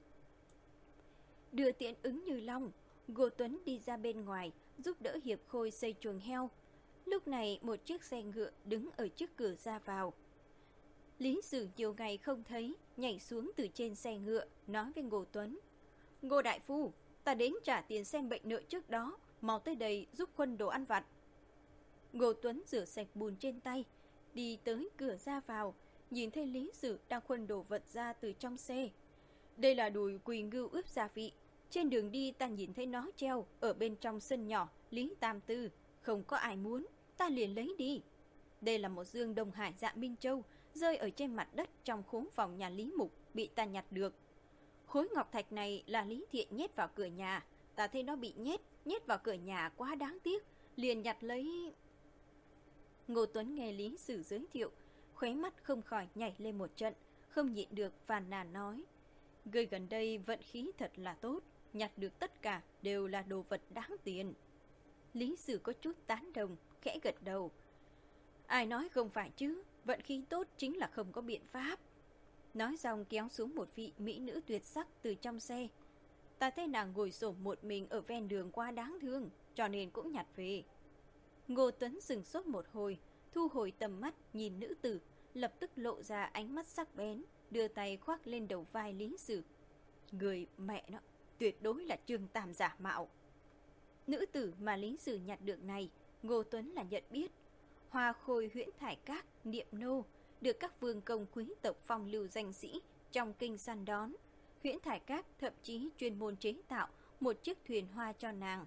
[SPEAKER 1] Đưa tiễn Ứng Như Long, Ngô Tuấn đi ra bên ngoài, giúp đỡ Hiệp Khôi xây chuồng heo. Lúc này một chiếc xe ngựa đứng ở trước cửa ra vào. Lý Sử nhiều ngày không thấy, nhảy xuống từ trên xe ngựa, nói với Ngô Tuấn. Ngô đại phu, ta đến trả tiền xem bệnh nợ trước đó, mau tới đây giúp khuân đồ ăn vặt. Ngô Tuấn rửa sạch bùn trên tay, đi tới cửa ra vào, nhìn thấy Lý Sử đang khuân đồ vật ra từ trong xe. Đây là đùi quỳ ngưu ướp gia vị. Trên đường đi ta nhìn thấy nó treo ở bên trong sân nhỏ Lý Tam Tư. Không có ai muốn, ta liền lấy đi. Đây là một dương Đông Hải dạ Minh Châu, rơi ở trên mặt đất trong khố phòng nhà Lý Mục, bị ta nhặt được. Khối ngọc thạch này là Lý Thiện nhét vào cửa nhà. Ta thấy nó bị nhét vào cửa nhà quá đáng tiếc, liền nhặt lấy. Ngô Tuấn nghe Lý Sử giới thiệu, khóe mắt không khỏi nhảy lên một trận, không nhịn được phàn nàn nói. Người gần đây vận khí thật là tốt, nhặt được tất cả đều là đồ vật đáng tiền. Lý Sử có chút tán đồng, khẽ gật đầu. Ai nói không phải chứ, vận khí tốt chính là không có biện pháp. Nói xong kéo xuống một vị mỹ nữ tuyệt sắc từ trong xe. Ta thấy nàng ngồi xổm một mình ở ven đường quá đáng thương, cho nên cũng nhặt về. Ngô Tuấn sừng sốt một hồi, thu hồi tầm mắt nhìn nữ tử, lập tức lộ ra ánh mắt sắc bén, đưa tay khoác lên đầu vai Lý Sử. Người mẹ nó, tuyệt đối là Trương Tam giả mạo. Nữ tử mà Lý Sử nhặt được này, Ngô Tuấn là nhận biết. Hoa khôi huyễn thải các, niệm nô, được các vương công quý tộc phong lưu danh sĩ trong kinh săn đón. Huyễn thải các thậm chí chuyên môn chế tạo một chiếc thuyền hoa cho nàng.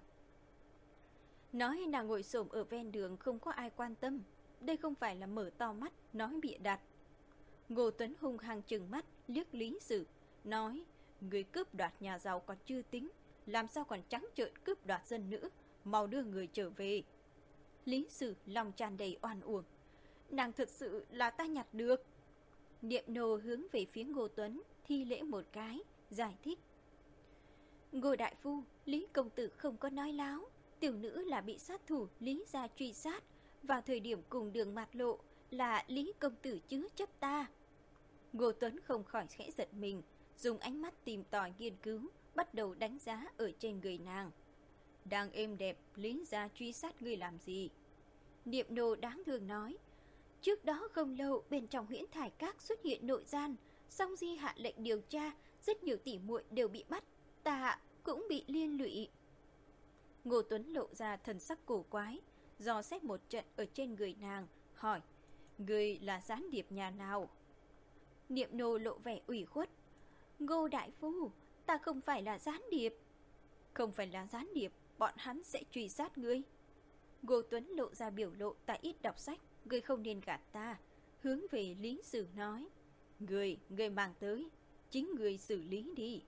[SPEAKER 1] Nói nàng ngồi xổm ở ven đường không có ai quan tâm, đây không phải là mở to mắt nói bịa đặt. Ngô Tuấn hung hăng trừng mắt liếc Lý Sử, nói: người cướp đoạt nhà giàu còn chưa tính, làm sao còn trắng trợn cướp đoạt dân nữ, mau đưa người trở về. Lý Sử lòng tràn đầy oan uổng. Nàng thật sự là ta nhặt được. Niệm nô hướng về phía Ngô Tuấn, thi lễ một cái, giải thích. Ngô đại phu, Lý công tử không có nói láo, tiểu nữ là bị sát thủ Lý gia truy sát, vào thời điểm cùng đường mạt lộ là Lý công tử chứa chấp ta. Ngô Tuấn không khỏi khẽ giật mình, dùng ánh mắt tìm tòi nghiên cứu, bắt đầu đánh giá ở trên người nàng. Đang êm đẹp, Lý gia truy sát ngươi làm gì? Niệm nô đáng thương nói. Trước đó không lâu bên trong huyễn thải các xuất hiện nội gian, song di hạ lệnh điều tra, rất nhiều tỉ muội đều bị bắt, ta cũng bị liên lụy. Ngô Tuấn lộ ra thần sắc cổ quái, dò xét một trận ở trên người nàng, hỏi, người là gián điệp nhà nào? Niệm nô lộ vẻ ủy khuất. Ngô đại phu, ta không phải là gián điệp. Không phải là gián điệp, bọn hắn sẽ truy sát ngươi. Ngô Tuấn lộ ra biểu lộ ta ít đọc sách, ngươi không nên gạt ta, hướng về Lý Sử nói. Người mang tới, chính người xử lý đi.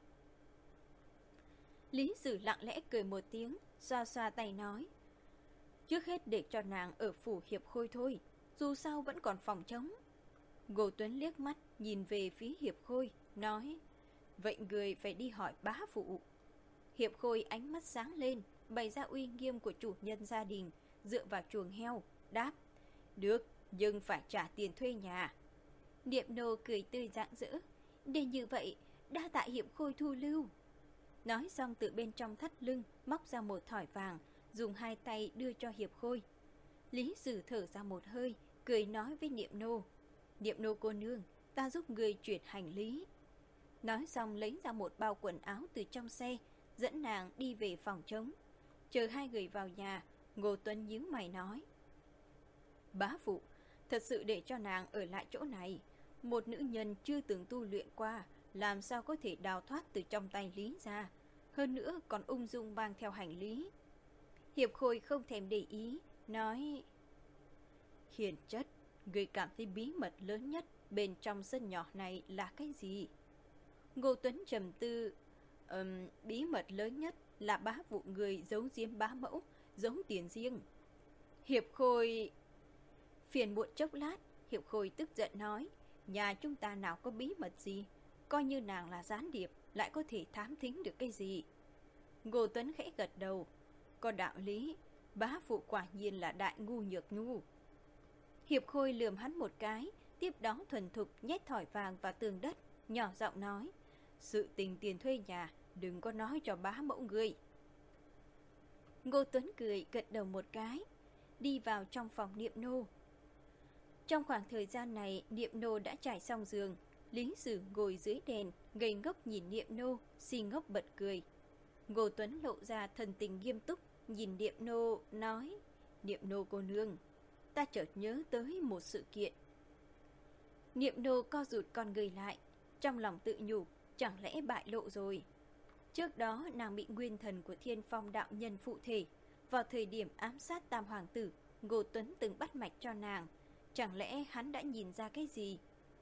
[SPEAKER 1] Lý Sử lặng lẽ cười một tiếng, xoa xoa tay nói. Trước hết để cho nàng ở phủ Hiệp Khôi thôi, dù sao vẫn còn phòng trống. Ngô Tuấn liếc mắt nhìn về phía Hiệp Khôi, nói. Vậy người phải đi hỏi bá phụ. Hiệp Khôi ánh mắt sáng lên, bày ra uy nghiêm của chủ nhân gia đình, dựa vào chuồng heo, đáp. Được, nhưng phải trả tiền thuê nhà. Niệm nô cười tươi rạng rỡ. Để như vậy, đa tạ Hiệp Khôi thu lưu. Nói xong từ bên trong thắt lưng móc ra một thỏi vàng, dùng hai tay đưa cho Hiệp Khôi. Lý Sử thở ra một hơi, cười nói với Niệm nô. Niệm nô cô nương, ta giúp người chuyển hành lý. Nói xong lấy ra một bao quần áo từ trong xe, dẫn nàng đi về phòng trống. Chờ hai người vào nhà, Ngô Tuấn nhíu mày nói. Bá phụ, thật sự để cho nàng ở lại chỗ này. Một nữ nhân chưa từng tu luyện qua, làm sao có thể đào thoát từ trong tay Lý ra. Hơn nữa còn ung dung mang theo hành lý. Hiệp Khôi không thèm để ý, nói. Hiền chất, người cảm thấy bí mật lớn nhất bên trong sân nhỏ này là cái gì? Ngô Tuấn trầm tư. Bí mật lớn nhất là bá phụ người giấu giếm bá mẫu, giấu tiền riêng. Hiệp Khôi phiền muộn chốc lát, Hiệp Khôi tức giận nói. Nhà chúng ta nào có bí mật gì, coi như nàng là gián điệp, lại có thể thám thính được cái gì? Ngô Tuấn khẽ gật đầu. Có đạo lý, bá phụ quả nhiên là đại ngu nhược ngu. Hiệp Khôi lườm hắn một cái, tiếp đó thuần thục nhét thỏi vàng vào tường đất, nhỏ giọng nói. Sự tình tiền thuê nhà, đừng có nói cho bá mẫu ngươi. Ngô Tuấn cười gật đầu một cái, đi vào trong phòng Niệm nô. Trong khoảng thời gian này, Niệm Nô đã trải xong giường. Lý Sử ngồi dưới đèn, ngây ngốc nhìn Niệm Nô, si ngốc bật cười. Ngô Tuấn lộ ra thần tình nghiêm túc, nhìn Niệm Nô, nói: Niệm Nô cô nương, ta chợt nhớ tới một sự kiện. Niệm Nô co rụt con người lại, trong lòng tự nhủ, chẳng lẽ bại lộ rồi. Trước đó nàng bị nguyên thần của Thiên Phong đạo nhân phụ thể. Vào thời điểm ám sát Tam Hoàng tử, Ngô Tuấn từng bắt mạch cho nàng. Chẳng lẽ hắn đã nhìn ra cái gì?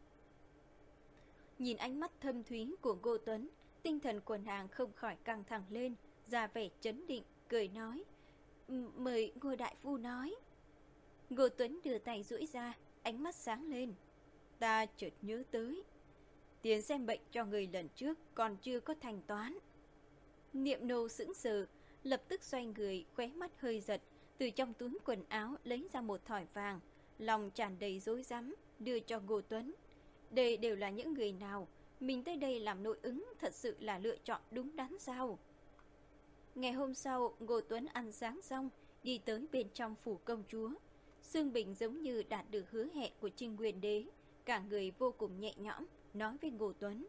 [SPEAKER 1] Nhìn ánh mắt thâm thúy của Ngô Tuấn, tinh thần của nàng không khỏi căng thẳng lên, ra vẻ trấn định, cười nói: Mời Ngô đại phu nói. Ngô Tuấn đưa tay duỗi ra, ánh mắt sáng lên. Ta chợt nhớ tới, tiền xem bệnh cho người lần trước còn chưa có thanh toán. Niệm Nô sững sờ, lập tức xoay người, khóe mắt hơi giật, từ trong túi quần áo lấy ra một thỏi vàng, lòng tràn đầy rối rắm, đưa cho Ngô Tuấn. Đây đều là những người nào? Mình tới đây làm nội ứng thật sự là lựa chọn đúng đắn sao? Ngày hôm sau, Ngô Tuấn ăn sáng xong, đi tới bên trong phủ công chúa. Sương Bình giống như đạt được hứa hẹn của Trinh Nguyên Đế, cả người vô cùng nhẹ nhõm, nói với Ngô Tuấn: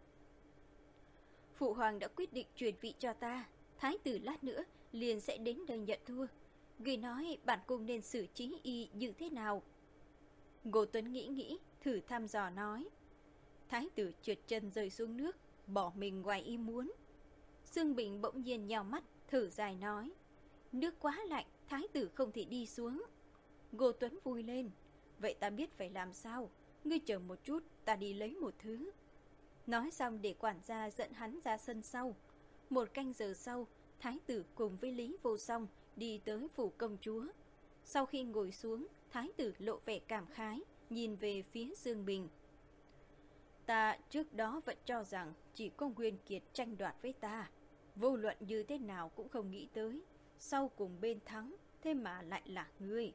[SPEAKER 1] Phụ hoàng đã quyết định truyền vị cho ta, thái tử lát nữa liền sẽ đến đây nhận thua. Người nói bản cung nên xử trí y như thế nào? Ngô Tuấn nghĩ, thử thăm dò nói: Thái tử trượt chân rơi xuống nước, bỏ mình ngoài ý muốn. Sương Bình bỗng nhiên nhào mắt, thở dài nói: Nước quá lạnh, thái tử không thể đi xuống. Ngô Tuấn vui lên: Vậy ta biết phải làm sao, ngươi chờ một chút, ta đi lấy một thứ. Nói xong để quản gia dẫn hắn ra sân sau. Một canh giờ sau, thái tử cùng với Lý Vô Song đi tới phủ công chúa. Sau khi ngồi xuống, thái tử lộ vẻ cảm khái, nhìn về phía Dương Bình. Ta trước đó vẫn cho rằng chỉ có Nguyên Kiệt tranh đoạt với ta. Vô luận như thế nào cũng không nghĩ tới, sau cùng bên thắng, thế mà lại là ngươi.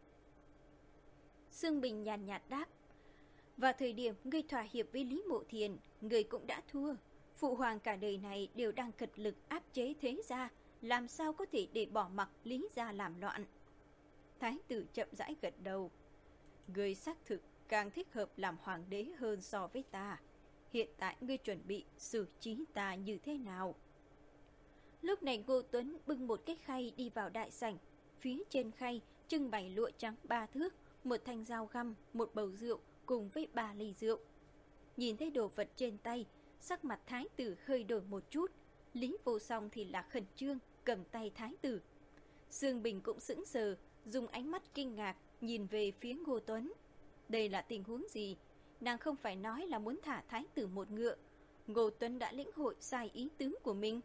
[SPEAKER 1] Dương Bình nhàn nhạt đáp: Vào thời điểm ngươi thỏa hiệp với Lý Mộ Thiền, ngươi cũng đã thua. Phụ hoàng cả đời này đều đang cật lực áp chế thế gia, làm sao có thể để bỏ mặc Lý gia làm loạn. Thái tử chậm rãi gật đầu: Ngươi xác thực càng thích hợp làm hoàng đế hơn so với ta. Hiện tại ngươi chuẩn bị xử trí ta như thế nào? Lúc này Ngô Tuấn bưng một cái khay đi vào đại sảnh. Phía trên khay trưng bày lụa trắng 3 thước, một thanh dao găm, một bầu rượu cùng với 3 ly rượu. Nhìn thấy đồ vật trên tay, sắc mặt thái tử hơi đổi một chút. Lý Vô Song thì là khẩn trương, cầm tay thái tử. Dương Bình cũng sững sờ, dùng ánh mắt kinh ngạc nhìn về phía Ngô Tuấn. Đây là tình huống gì? Nàng không phải nói là muốn thả thái tử một ngựa. Ngô Tuấn đã lĩnh hội sai ý tứ của mình.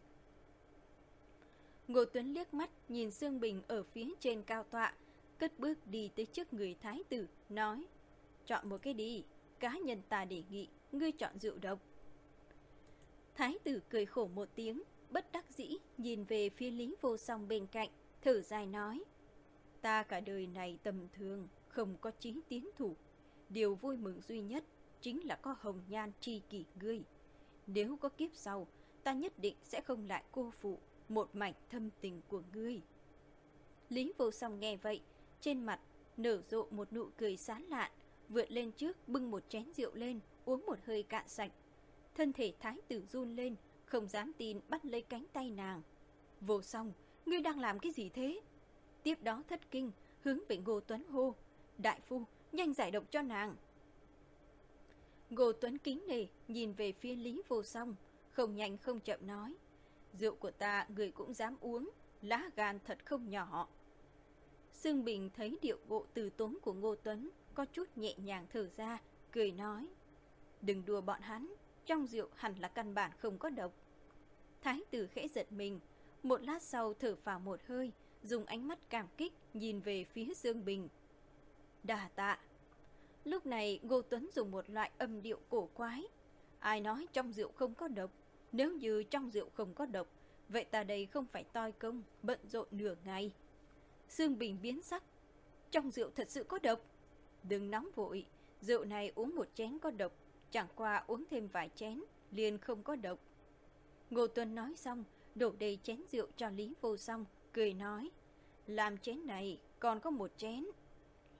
[SPEAKER 1] Ngô Tuấn liếc mắt nhìn Dương Bình ở phía trên cao tọa, cất bước đi tới trước người thái tử, nói: Chọn một cái đi, cá nhân ta đề nghị ngươi chọn rượu độc. Thái tử cười khổ một tiếng, bất đắc dĩ nhìn về phía Lý Vô Song bên cạnh, thở dài nói: Ta cả đời này tầm thường, không có chí tiến thủ. Điều vui mừng duy nhất chính là có hồng nhan tri kỷ ngươi. Nếu có kiếp sau, ta nhất định sẽ không lại cô phụ một mảnh thâm tình của ngươi. Lý Vô Song nghe vậy, trên mặt nở rộ một nụ cười sán lạn, vượt lên trước bưng một chén rượu lên, uống một hơi cạn sạch. Thân thể thái tử run lên, không dám tin bắt lấy cánh tay nàng. Vô Song, ngươi đang làm cái gì thế? Tiếp đó thất kinh, hướng về Ngô Tuấn hô: Đại phu, nhanh giải độc cho nàng. Ngô Tuấn kính nể nhìn về phía Lý Vô Song, không nhanh không chậm nói: Rượu của ta người cũng dám uống, lá gan thật không nhỏ. Sương Bình thấy điệu bộ từ tốn của Ngô Tuấn, có chút nhẹ nhàng thở ra, cười nói: Đừng đùa bọn hắn, trong rượu hẳn là căn bản không có độc. Thái tử khẽ giật mình, một lát sau thở phào một hơi, dùng ánh mắt cảm kích nhìn về phía Dương Bình. Đà tạ. Lúc này Ngô Tuấn dùng một loại âm điệu cổ quái: Ai nói trong rượu không có độc? Nếu như trong rượu không có độc, vậy ta đây không phải toi công, bận rộn nửa ngày. Dương Bình biến sắc: Trong rượu thật sự có độc? Đừng nóng vội, rượu này uống một chén có độc, chẳng qua uống thêm vài chén, liền không có độc. Ngô Tuấn nói xong, đổ đầy chén rượu cho Lý Vô Song, cười nói: Làm chén này, còn có một chén.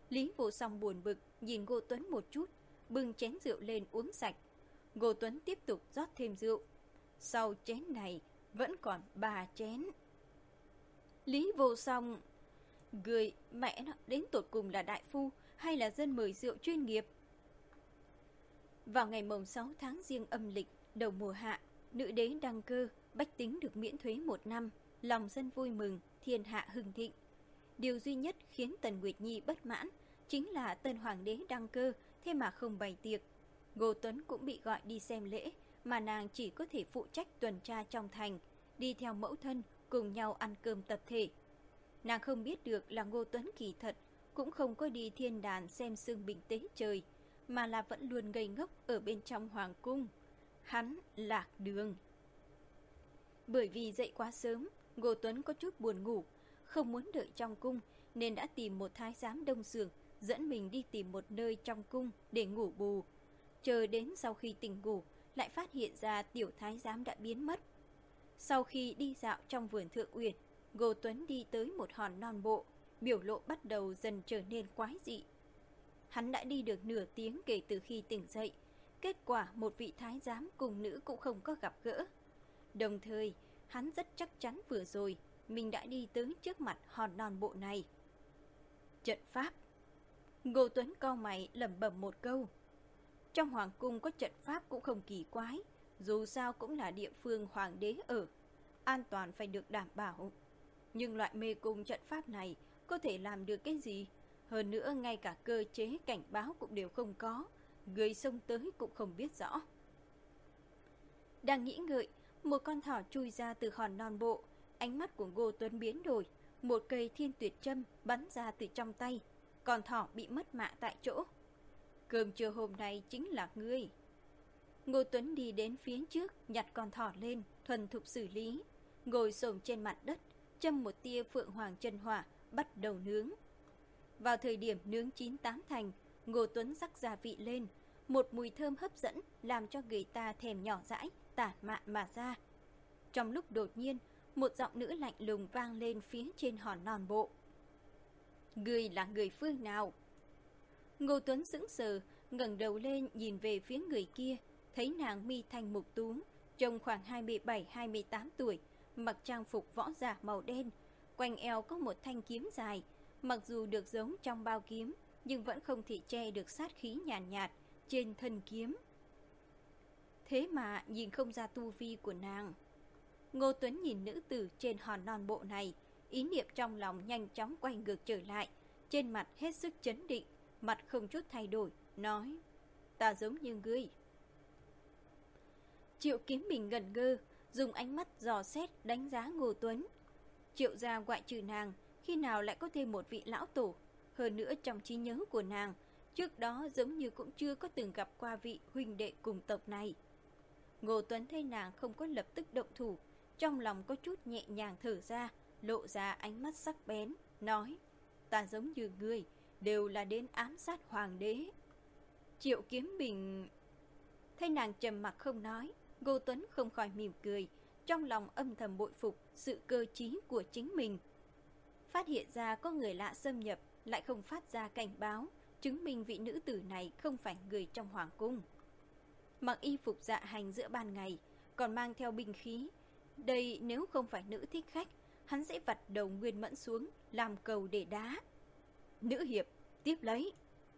[SPEAKER 1] Lý Vô Song buồn bực nhìn Ngô Tuấn một chút, bưng chén rượu lên uống sạch. Ngô Tuấn tiếp tục rót thêm rượu. Sau chén này vẫn còn 3 chén. Lý Vô Song, người mẹ nó đến tột cùng là đại phu hay là dân mời rượu chuyên nghiệp? Vào ngày mồng 6 tháng Giêng âm lịch, đầu mùa hạ, nữ đế đăng cơ, bách tính được miễn thuế 1 năm, lòng dân vui mừng, thiên hạ hưng thịnh. Điều duy nhất khiến Tần Nguyệt Nhi bất mãn chính là Tân Hoàng đế đăng cơ, thế mà không bày tiệc. Ngô Tuấn cũng bị gọi đi xem lễ, mà nàng chỉ có thể phụ trách tuần tra trong thành, đi theo mẫu thân cùng nhau ăn cơm tập thể. Nàng không biết được là Ngô Tuấn kỳ thật cũng không có đi thiên đàn xem sương bình tế trời, mà là vẫn luôn ngây ngốc ở bên trong hoàng cung. Hắn lạc đường. Bởi vì dậy quá sớm, Ngô Tuấn có chút buồn ngủ, không muốn đợi trong cung nên đã tìm một thái giám đông xưởng dẫn mình đi tìm một nơi trong cung để ngủ bù. Chờ đến sau khi tỉnh ngủ, lại phát hiện ra tiểu thái giám đã biến mất. Sau khi đi dạo trong vườn Thượng Uyển, Ngô Tuấn đi tới một hòn non bộ, biểu lộ bắt đầu dần trở nên quái dị. Hắn đã đi được nửa tiếng kể từ khi tỉnh dậy, kết quả một vị thái giám cùng nữ cũng không có gặp gỡ. Đồng thời, hắn rất chắc chắn vừa rồi mình đã đi tới trước mặt hòn non bộ này. Trận pháp. Ngô Tuấn cau mày lẩm bẩm một câu. Trong hoàng cung có trận pháp cũng không kỳ quái, dù sao cũng là địa phương hoàng đế ở, an toàn phải được đảm bảo. Nhưng loại mê cung trận pháp này có thể làm được cái gì? Hơn nữa ngay cả cơ chế cảnh báo cũng đều không có, người xông tới cũng không biết rõ. Đang nghĩ ngợi, một con thỏ chui ra từ hòn non bộ, ánh mắt của Ngô Tuấn biến đổi, một cây thiên tuyệt châm bắn ra từ trong tay, con thỏ bị mất mạng tại chỗ. Cơm trưa hôm nay chính là ngươi. Ngô Tuấn đi đến phía trước, nhặt con thỏ lên, thuần thục xử lý, ngồi xổm trên mặt đất, châm một tia phượng hoàng chân hỏa, bắt đầu nướng. Vào thời điểm nướng 9-8 thành, Ngô Tuấn rắc gia vị lên, một mùi thơm hấp dẫn làm cho người ta thèm nhỏ dãi, tản mạn mà ra. Trong lúc đột nhiên, một giọng nữ lạnh lùng vang lên phía trên hòn non bộ. Ngươi là người phương nào? Ngô Tuấn sững sờ, ngẩng đầu lên nhìn về phía người kia, thấy nàng mi thanh mục tú, trông khoảng 27-28 tuổi, mặc trang phục võ giả màu đen, quanh eo có một thanh kiếm dài, mặc dù được giấu trong bao kiếm, nhưng vẫn không thể che được sát khí nhàn nhạt trên thân kiếm. Thế mà nhìn không ra tu vi của nàng. Ngô Tuấn nhìn nữ tử trên hòn non bộ này, ý niệm trong lòng nhanh chóng quay ngược trở lại, trên mặt hết sức chấn định, mặt không chút thay đổi, nói: Ta giống như ngươi. Triệu Kiếm Bình ngẩn ngơ, dùng ánh mắt dò xét đánh giá Ngô Tuấn. Triệu gia ngoại trừ nàng, khi nào lại có thêm một vị lão tổ? Hơn nữa trong trí nhớ của nàng, trước đó giống như cũng chưa có từng gặp qua vị huynh đệ cùng tộc này. Ngô Tuấn thấy nàng không có lập tức động thủ, trong lòng có chút nhẹ nhàng thở ra, lộ ra ánh mắt sắc bén, nói: Ta giống như ngươi, đều là đến ám sát hoàng đế. Triệu Kiếm Bình thấy nàng trầm mặc không nói, Ngô Tuấn không khỏi mỉm cười, trong lòng âm thầm bội phục sự cơ trí của chính mình. Phát hiện ra có người lạ xâm nhập, lại không phát ra cảnh báo, chứng minh vị nữ tử này không phải người trong hoàng cung. Mặc y phục dạ hành giữa ban ngày, còn mang theo binh khí. Đây nếu không phải nữ thích khách, hắn sẽ vặt đầu Nguyên Mẫn xuống, làm cầu để đá. Nữ hiệp, tiếp lấy.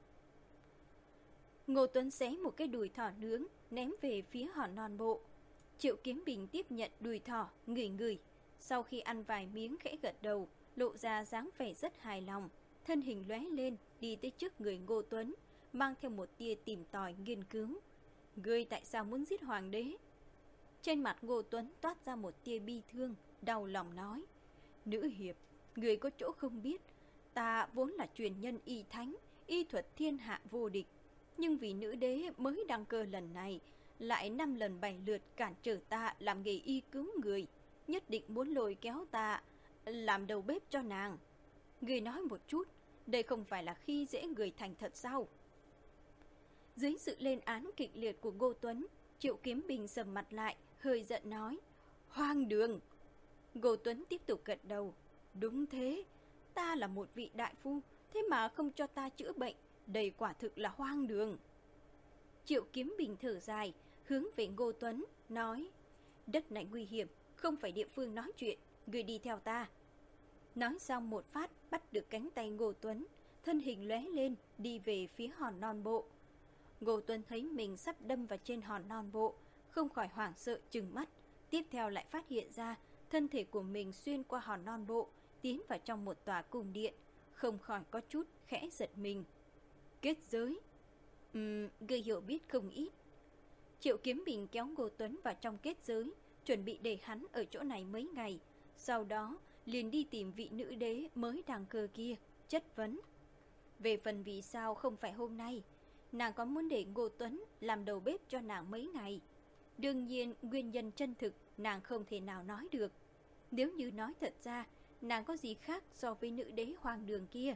[SPEAKER 1] Ngô Tuấn xé một cái đùi thỏ nướng, ném về phía hòn non bộ. Triệu Kiếm Bình tiếp nhận đùi thỏ, ngửi ngửi. Sau khi ăn vài miếng khẽ gật đầu, lộ ra dáng vẻ rất hài lòng. Thân hình lóe lên, đi tới trước người Ngô Tuấn, mang theo một tia tìm tòi nghiên cứu. Ngươi tại sao muốn giết hoàng đế? Trên mặt Ngô Tuấn toát ra một tia bi thương, đau lòng nói: Nữ hiệp, người có chỗ không biết, ta vốn là truyền nhân y thánh, y thuật thiên hạ vô địch, nhưng vì nữ đế mới đăng cơ lần này, lại 5 lần 7 lượt cản trở ta làm nghề y cứu người, nhất định muốn lôi kéo ta làm đầu bếp cho nàng. Người nói một chút, đây không phải là khi dễ người thành thật sao? Dưới sự lên án kịch liệt của Ngô Tuấn, Triệu Kiếm Bình sầm mặt lại, hơi giận nói: Hoang đường! Ngô Tuấn tiếp tục gật đầu: Đúng thế, ta là một vị đại phu, thế mà không cho ta chữa bệnh, đây quả thực là hoang đường. Triệu Kiếm Bình thở dài, hướng về Ngô Tuấn, nói, đất này nguy hiểm, không phải địa phương nói chuyện, người đi theo ta. Nói xong một phát bắt được cánh tay Ngô Tuấn, thân hình lóe lên, đi về phía hòn non bộ. Ngô Tuấn thấy mình sắp đâm vào trên hòn non bộ, không khỏi hoảng sợ trừng mắt, tiếp theo lại phát hiện ra thân thể của mình xuyên qua hòn non bộ, tiến vào trong một tòa cung điện, không khỏi có chút khẽ giật mình. Kết giới? Ngươi hiểu biết không ít. Triệu Kiếm Bình kéo Ngô Tuấn vào trong kết giới, chuẩn bị để hắn ở chỗ này mấy ngày, sau đó liền đi tìm vị nữ đế mới đăng cơ kia, chất vấn. Về phần vì sao không phải hôm nay, nàng có muốn để Ngô Tuấn làm đầu bếp cho nàng mấy ngày. Đương nhiên nguyên nhân chân thực nàng không thể nào nói được. Nếu như nói thật ra, nàng có gì khác so với nữ đế hoang đường kia.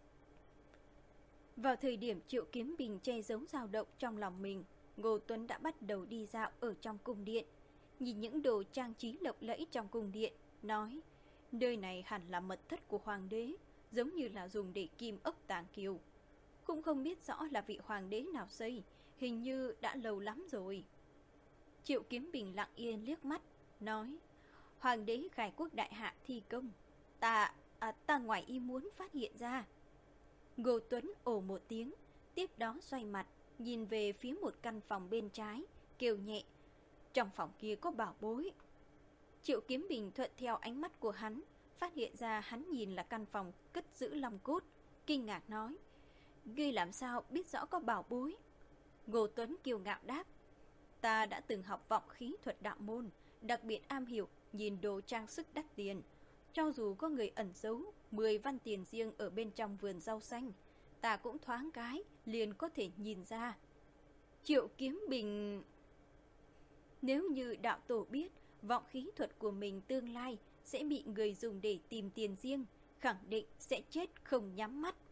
[SPEAKER 1] Vào thời điểm Triệu Kiếm Bình che giấu dao động trong lòng mình, Ngô Tuấn đã bắt đầu đi dạo ở trong cung điện. Nhìn những đồ trang trí lộng lẫy trong cung điện, nói, nơi này hẳn là mật thất của hoàng đế, giống như là dùng để kim ốc tàng kiều. Cũng không biết rõ là vị hoàng đế nào xây, hình như đã lâu lắm rồi. Triệu Kiếm Bình lặng yên liếc mắt, nói, hoàng đế khai quốc đại hạ thi công, ta ngoài ý muốn phát hiện ra. Ngô Tuấn ồ một tiếng, tiếp đó xoay mặt, nhìn về phía một căn phòng bên trái, kêu nhẹ, trong phòng kia có bảo bối. Triệu Kiếm Bình thuận theo ánh mắt của hắn, phát hiện ra hắn nhìn là căn phòng cất giữ long cốt, kinh ngạc nói, ngươi làm sao biết rõ có bảo bối? Ngô Tuấn kiêu ngạo đáp, ta đã từng học vọng khí thuật đạo môn, đặc biệt am hiểu nhìn đồ trang sức đắt tiền. Cho dù có người ẩn giấu 10 văn tiền riêng ở bên trong vườn rau xanh, ta cũng thoáng cái liền có thể nhìn ra. Triệu Kiếm Bình... Nếu như đạo tổ biết vọng khí thuật của mình tương lai sẽ bị người dùng để tìm tiền riêng, khẳng định sẽ chết không nhắm mắt.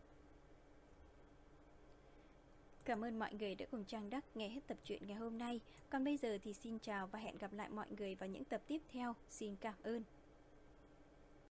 [SPEAKER 1] Cảm ơn mọi người đã cùng Trang Đắc nghe hết tập truyện ngày hôm nay. Còn bây giờ thì xin chào và hẹn gặp lại mọi người vào những tập tiếp theo. Xin cảm ơn.